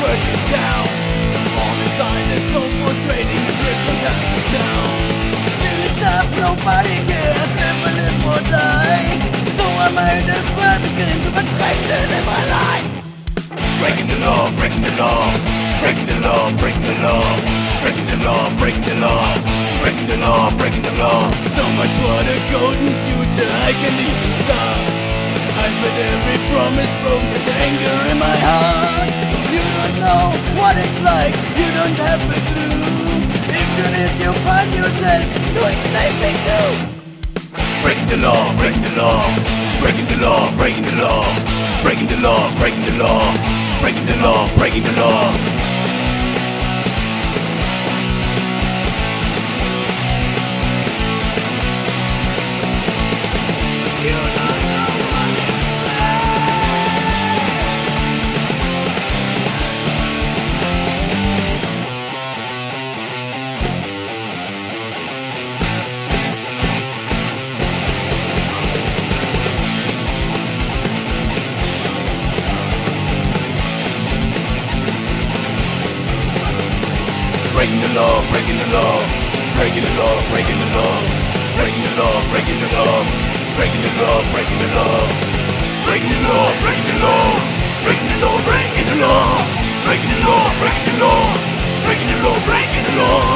breaking down. All inside is so frustrating, it's ripping down. This stuff nobody cares, syphilis will die. So I made this word begin to betray this in my life. Breaking the law, breaking the law, breaking the law, breaking the law, breaking the law, breaking the law, breaking the law, breaking the law. So much for the golden future, I can't even stop. I spent every promise broke, there's anger in my heart. You don't know what it's like, you don't have a clue. Even if you find yourself doing the same thing too. Breaking the law, breaking the law, breaking the law, breaking the law, breaking the law, breaking the law, breaking the law, breaking the law. Breaking the law, breaking the law, breaking the law, breaking the law, breaking the law, breaking the law, breaking the law, breaking the law, breaking the law, breaking the law, breaking the law, breaking the law, breaking the law, breaking the law, breaking the law, breaking the law.